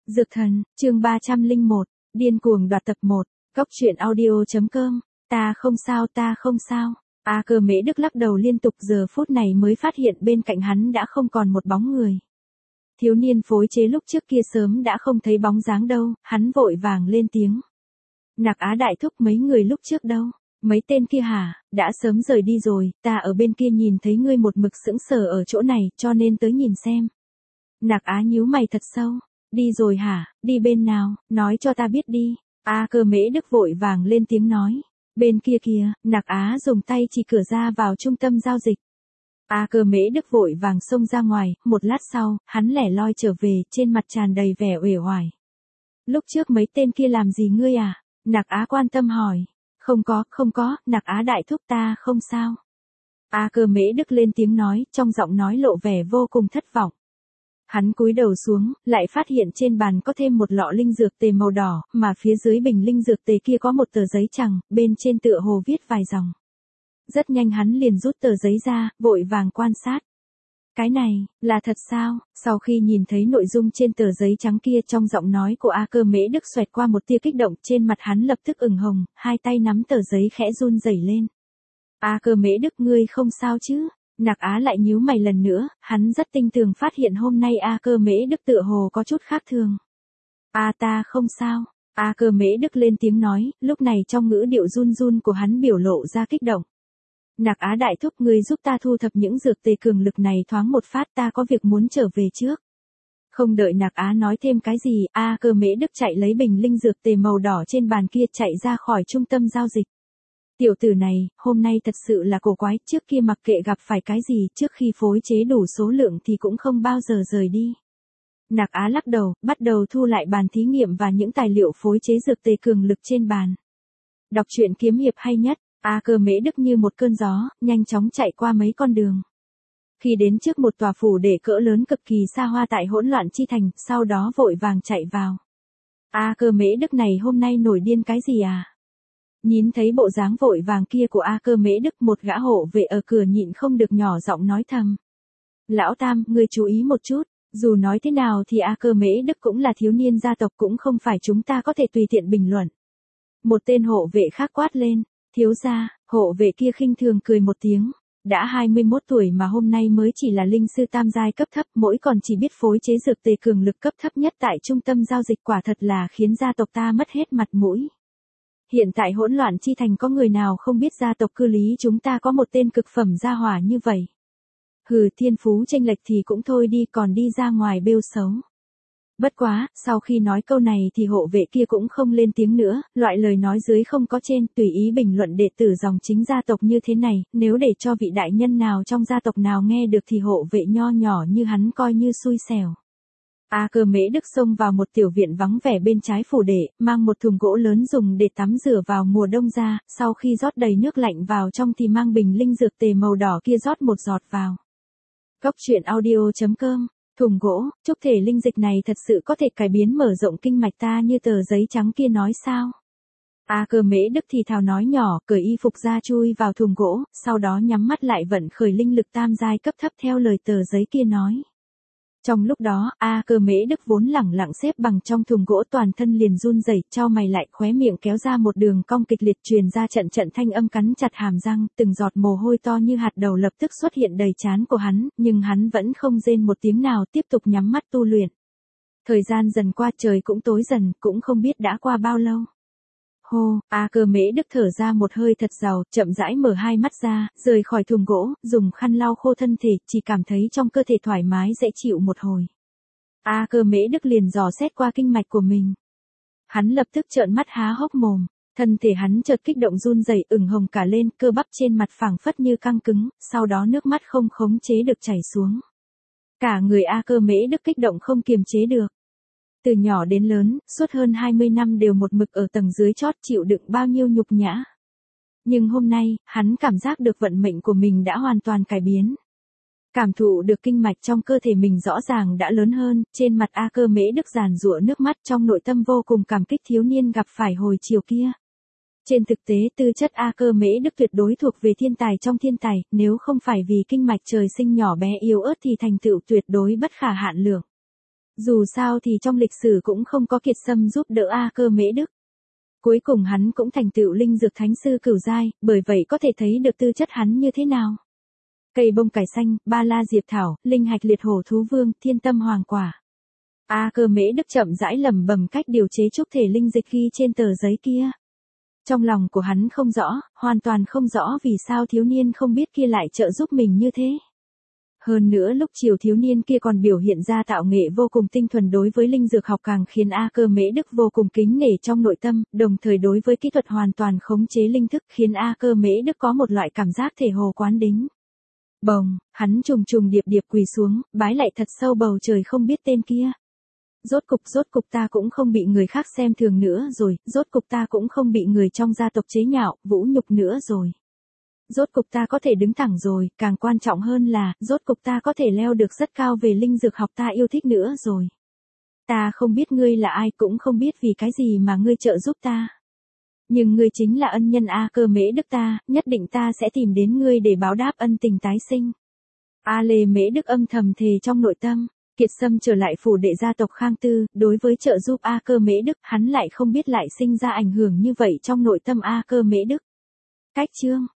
Dược thần, chương 301, điên cuồng đoạt tập 1, Cốc truyện audio.com, ta không sao. A Cơ Mễ Đức lắc đầu liên tục, giờ phút này mới phát hiện bên cạnh hắn đã không còn một bóng người. Thiếu niên phối chế lúc trước kia sớm đã không thấy bóng dáng đâu, hắn vội vàng lên tiếng. Nặc Á đại thúc, mấy người lúc trước đâu? Mấy tên kia hả, đã sớm rời đi rồi, ta ở bên kia nhìn thấy ngươi một mực sững sờ ở chỗ này, cho nên tới nhìn xem. Nặc Á nhíu mày thật sâu. Đi rồi hả, đi bên nào, nói cho ta biết đi. A Cơ Mễ Đức vội vàng lên tiếng nói. Bên kia kìa, Nặc Á dùng tay chỉ cửa ra vào trung tâm giao dịch. A Cơ Mễ Đức vội vàng xông ra ngoài, một lát sau, hắn lẻ loi trở về, trên mặt tràn đầy vẻ uể oải. Lúc trước mấy tên kia làm gì ngươi à? Nặc Á quan tâm hỏi. Không có, Nặc Á đại thúc, ta không sao. A Cơ Mễ Đức lên tiếng nói, trong giọng nói lộ vẻ vô cùng thất vọng. Hắn cúi đầu xuống, lại phát hiện trên bàn có thêm một lọ linh dược tề màu đỏ, mà phía dưới bình linh dược tề kia có một tờ giấy chằng, bên trên tựa hồ viết vài dòng. Rất nhanh hắn liền rút tờ giấy ra, vội vàng quan sát. Cái này, là thật sao? Sau khi nhìn thấy nội dung trên tờ giấy trắng kia, trong giọng nói của A Cơ Mễ Đức xoẹt qua một tia kích động, trên mặt hắn lập tức ửng hồng, hai tay nắm tờ giấy khẽ run rẩy lên. A Cơ Mễ Đức, ngươi không sao chứ? Nặc Á lại nhíu mày lần nữa, hắn rất tinh tường phát hiện hôm nay A Cơ Mễ Đức tựa hồ có chút khác thường. Ta không sao. A Cơ Mễ Đức lên tiếng nói, lúc này trong ngữ điệu run run của hắn biểu lộ ra kích động. Nặc Á đại thúc, ngươi giúp ta thu thập những dược tề cường lực này thoáng một phát, ta có việc muốn trở về trước. Không đợi Nặc Á nói thêm cái gì, A Cơ Mễ Đức chạy lấy bình linh dược tề màu đỏ trên bàn kia, chạy ra khỏi trung tâm giao dịch. Tiểu tử này, hôm nay thật sự là cổ quái, trước kia mặc kệ gặp phải cái gì, trước khi phối chế đủ số lượng thì cũng không bao giờ rời đi. Nặc Á lắc đầu, bắt đầu thu lại bàn thí nghiệm và những tài liệu phối chế dược tề cường lực trên bàn. Đọc truyện kiếm hiệp hay nhất, A Cơ Mễ Đức như một cơn gió, nhanh chóng chạy qua mấy con đường. Khi đến trước một tòa phủ để cỡ lớn cực kỳ xa hoa tại hỗn loạn chi thành, sau đó vội vàng chạy vào. A Cơ Mễ Đức này hôm nay nổi điên cái gì à? Nhìn thấy bộ dáng vội vàng kia của A Cơ Mễ Đức, một gã hộ vệ ở cửa nhịn không được nhỏ giọng nói thầm. Lão Tam, ngươi chú ý một chút, dù nói thế nào thì A Cơ Mễ Đức cũng là thiếu niên gia tộc, cũng không phải chúng ta có thể tùy tiện bình luận. Một tên hộ vệ khác quát lên, thiếu gia. Hộ vệ kia khinh thường cười một tiếng. Đã 21 tuổi mà hôm nay mới chỉ là linh sư tam giai cấp thấp, mỗi còn chỉ biết phối chế dược tề cường lực cấp thấp nhất tại trung tâm giao dịch, quả thật là khiến gia tộc ta mất hết mặt mũi. Hiện tại hỗn loạn chi thành có người nào không biết gia tộc cư lý chúng ta có một tên cực phẩm gia hỏa như vậy. Hừ, thiên phú chênh lệch thì cũng thôi đi, còn đi ra ngoài bêu xấu. Bất quá, sau khi nói câu này thì hộ vệ kia cũng không lên tiếng nữa, loại lời nói dưới không có trên, tùy ý bình luận đệ tử dòng chính gia tộc như thế này, nếu để cho vị đại nhân nào trong gia tộc nào nghe được thì hộ vệ nho nhỏ như hắn coi như xui xẻo. A Cơ Mễ Đức xông vào một tiểu viện vắng vẻ bên trái phủ đệ, mang một thùng gỗ lớn dùng để tắm rửa vào mùa đông ra, sau khi rót đầy nước lạnh vào trong thì mang bình linh dược tề màu đỏ kia rót một giọt vào. Cốc truyện audio.com, thùng gỗ, chúc thể linh dịch này thật sự có thể cải biến mở rộng kinh mạch ta như tờ giấy trắng kia nói sao? A Cơ Mễ Đức thì thào nói nhỏ, cởi y phục ra chui vào thùng gỗ, sau đó nhắm mắt lại vận khởi linh lực tam giai cấp thấp theo lời tờ giấy kia nói. Trong lúc đó, A Cơ Mễ Đức vốn lẳng lặng xếp bằng trong thùng gỗ, toàn thân liền run rẩy, chau mày lại, khóe miệng kéo ra một đường cong kịch liệt, truyền ra trận trận thanh âm cắn chặt hàm răng, từng giọt mồ hôi to như hạt đậu lập tức xuất hiện đầy trán của hắn, nhưng hắn vẫn không rên một tiếng nào, tiếp tục nhắm mắt tu luyện. Thời gian dần qua, trời cũng tối dần, cũng không biết đã qua bao lâu. Hô, A Cơ Mễ Đức thở ra một hơi thật giàu, chậm rãi mở hai mắt ra, rời khỏi thùng gỗ, dùng khăn lau khô thân thể, chỉ cảm thấy trong cơ thể thoải mái dễ chịu một hồi. A Cơ Mễ Đức liền dò xét qua kinh mạch của mình. Hắn lập tức trợn mắt há hốc mồm, thân thể hắn chợt kích động run rẩy, ửng hồng cả lên, cơ bắp trên mặt phẳng phất như căng cứng, sau đó nước mắt không khống chế được chảy xuống. Cả người A Cơ Mễ Đức kích động không kiềm chế được. Từ nhỏ đến lớn, suốt hơn 20 năm đều một mực ở tầng dưới chót, chịu đựng bao nhiêu nhục nhã. Nhưng hôm nay, hắn cảm giác được vận mệnh của mình đã hoàn toàn cải biến. Cảm thụ được kinh mạch trong cơ thể mình rõ ràng đã lớn hơn, trên mặt A Cơ Mễ Đức giàn giụa nước mắt, trong nội tâm vô cùng cảm kích thiếu niên gặp phải hồi chiều kia. Trên thực tế tư chất A Cơ Mễ Đức tuyệt đối thuộc về thiên tài trong thiên tài, nếu không phải vì kinh mạch trời sinh nhỏ bé yếu ớt thì thành tựu tuyệt đối bất khả hạn lượng. Dù sao thì trong lịch sử cũng không có Kiệt Sâm giúp đỡ A Cơ Mễ Đức. Cuối cùng hắn cũng thành tựu linh dược thánh sư cửu giai, bởi vậy có thể thấy được tư chất hắn như thế nào. Cây bông cải xanh, ba la diệp thảo, linh hạch liệt hổ thú vương, thiên tâm hoàng quả. A Cơ Mễ Đức chậm rãi lẩm bẩm cách điều chế trúc thể linh dịch ghi trên tờ giấy kia. Trong lòng của hắn không rõ, hoàn toàn không rõ vì sao thiếu niên không biết kia lại trợ giúp mình như thế. Hơn nữa lúc chiều thiếu niên kia còn biểu hiện ra tạo nghệ vô cùng tinh thuần đối với linh dược học càng khiến A Cơ Mễ Đức vô cùng kính nể trong nội tâm, đồng thời đối với kỹ thuật hoàn toàn khống chế linh thức khiến A Cơ Mễ Đức có một loại cảm giác thể hồ quán đính. Bồng, hắn trùng trùng điệp điệp quỳ xuống, bái lại thật sâu bầu trời không biết tên kia. Rốt cục ta cũng không bị người khác xem thường nữa rồi, rốt cục ta cũng không bị người trong gia tộc chế nhạo, vũ nhục nữa rồi. Rốt cục ta có thể đứng thẳng rồi, càng quan trọng hơn là, rốt cục ta có thể leo được rất cao về linh dược học ta yêu thích nữa rồi. Ta không biết ngươi là ai cũng không biết vì cái gì mà ngươi trợ giúp ta. Nhưng ngươi chính là ân nhân A Cơ Mễ Đức ta, nhất định ta sẽ tìm đến ngươi để báo đáp ân tình tái sinh. A Lê Mễ Đức âm thầm thề trong nội tâm. Kiệt Sâm trở lại phủ đệ gia tộc Khang Tư, đối với trợ giúp A Cơ Mễ Đức, hắn lại không biết lại sinh ra ảnh hưởng như vậy trong nội tâm A Cơ Mễ Đức. Cách chương